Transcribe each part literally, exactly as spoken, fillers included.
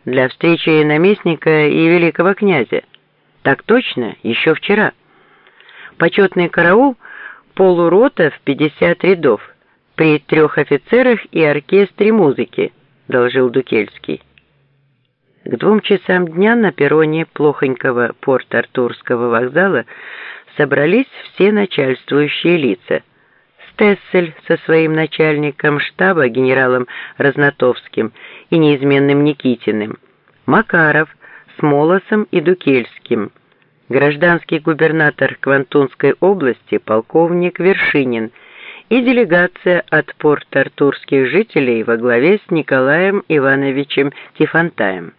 для встречи наместника и великого князя. Так точно, еще вчера. Почетный караул — полурота в пятьдесят рядов, при трех офицерах и оркестре музыки, доложил Дукельский. К двум часам дня на перроне плохонького Порт-Артурского вокзала собрались все начальствующие лица. Стессель со своим начальником штаба генералом Разнотовским и неизменным Никитиным, Макаров с Молосом и Дукельским, гражданский губернатор Квантунской области полковник Вершинин и делегация от порт-артурских жителей во главе с Николаем Ивановичем Тифонтаем.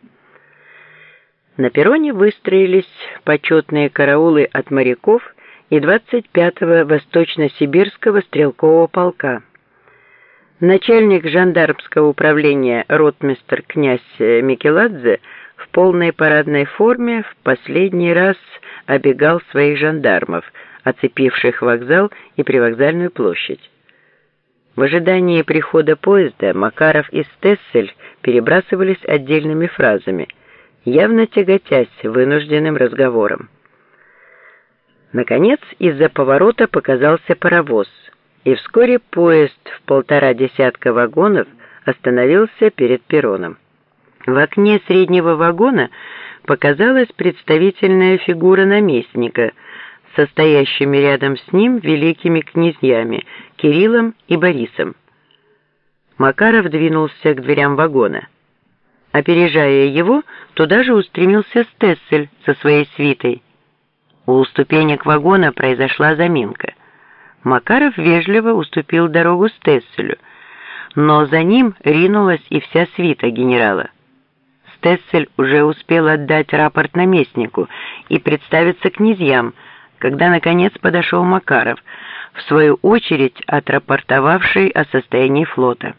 На перроне выстроились почетные караулы от моряков и двадцать пятого Восточно-Сибирского стрелкового полка. Начальник жандармского управления ротмистр князь Микеладзе в полной парадной форме в последний раз обегал своих жандармов, оцепивших вокзал и привокзальную площадь. В ожидании прихода поезда Макаров и Стессель перебрасывались отдельными фразами, явно тяготясь вынужденным разговором. Наконец, из-за поворота показался паровоз, и вскоре поезд в полтора десятка вагонов остановился перед перроном. В окне среднего вагона показалась представительная фигура наместника, состоящими рядом с ним великими князьями Кириллом и Борисом. Макаров двинулся к дверям вагона. Опережая его, туда же устремился Стессель со своей свитой. У ступенек вагона произошла заминка. Макаров вежливо уступил дорогу Стесселю, но за ним ринулась и вся свита генерала. Стессель уже успел отдать рапорт наместнику и представиться князьям, когда наконец подошел Макаров, в свою очередь отрапортовавший о состоянии флота.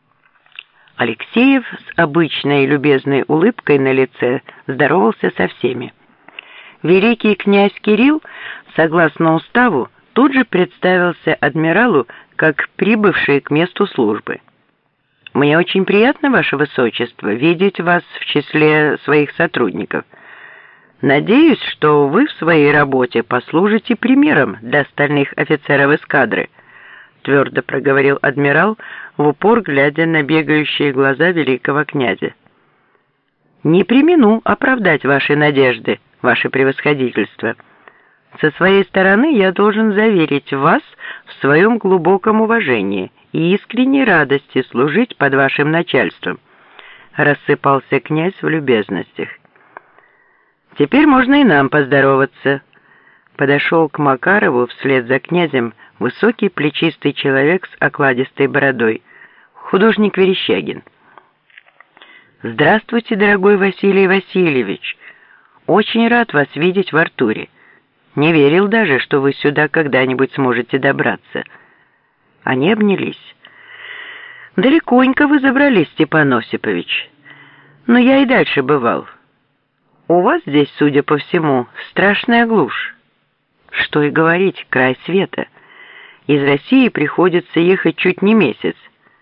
Алексеев с обычной любезной улыбкой на лице здоровался со всеми. Великий князь Кирилл, согласно уставу, тут же представился адмиралу как прибывший к месту службы. «Мне очень приятно, Ваше Высочество, видеть вас в числе своих сотрудников. Надеюсь, что вы в своей работе послужите примером для остальных офицеров эскадры», твердо проговорил адмирал, в упор глядя на бегающие глаза великого князя. «Не премину оправдать ваши надежды, Ваше Превосходительство. Со своей стороны я должен заверить вас в своем глубоком уважении и искренней радости служить под вашим начальством», рассыпался князь в любезностях. «Теперь можно и нам поздороваться», подошел к Макарову вслед за князем высокий плечистый человек с окладистой бородой, художник Верещагин. «Здравствуйте, дорогой Василий Васильевич! Очень рад вас видеть в Артуре. Не верил даже, что вы сюда когда-нибудь сможете добраться». Они обнялись. «Далеконько вы забрались, Степан Осипович. Но я и дальше бывал. У вас здесь, судя по всему, страшная глушь. Что и говорить, край света. Из России приходится ехать чуть не месяц.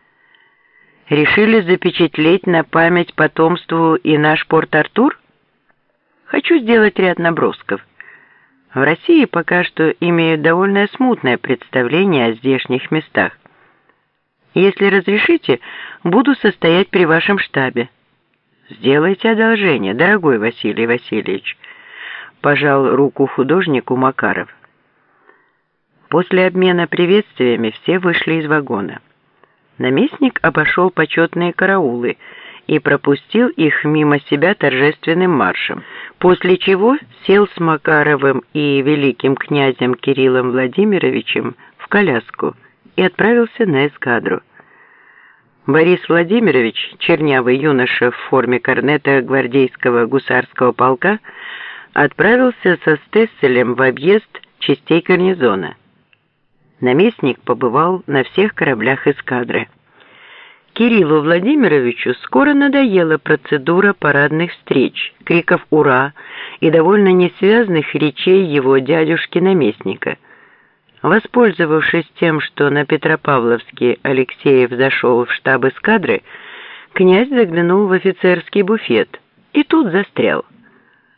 Решили запечатлеть на память потомству и наш Порт-Артур? Хочу сделать ряд набросков. В России пока что имеют довольно смутное представление о здешних местах. Если разрешите, буду состоять при вашем штабе». «Сделайте одолжение, дорогой Василий Васильевич», пожал руку художнику Макаров. После обмена приветствиями все вышли из вагона. Наместник обошел почетные караулы и пропустил их мимо себя торжественным маршем, после чего сел с Макаровым и великим князем Кириллом Владимировичем в коляску и отправился на эскадру. Борис Владимирович, чернявый юноша в форме корнета гвардейского гусарского полка, отправился со Стесселем в объезд частей гарнизона. Наместник побывал на всех кораблях эскадры. Кириллу Владимировичу скоро надоела процедура парадных встреч, криков «Ура!» и довольно несвязных речей его дядюшки-наместника. Воспользовавшись тем, что на Петропавловске Алексеев зашел в штаб эскадры, князь заглянул в офицерский буфет и тут застрял.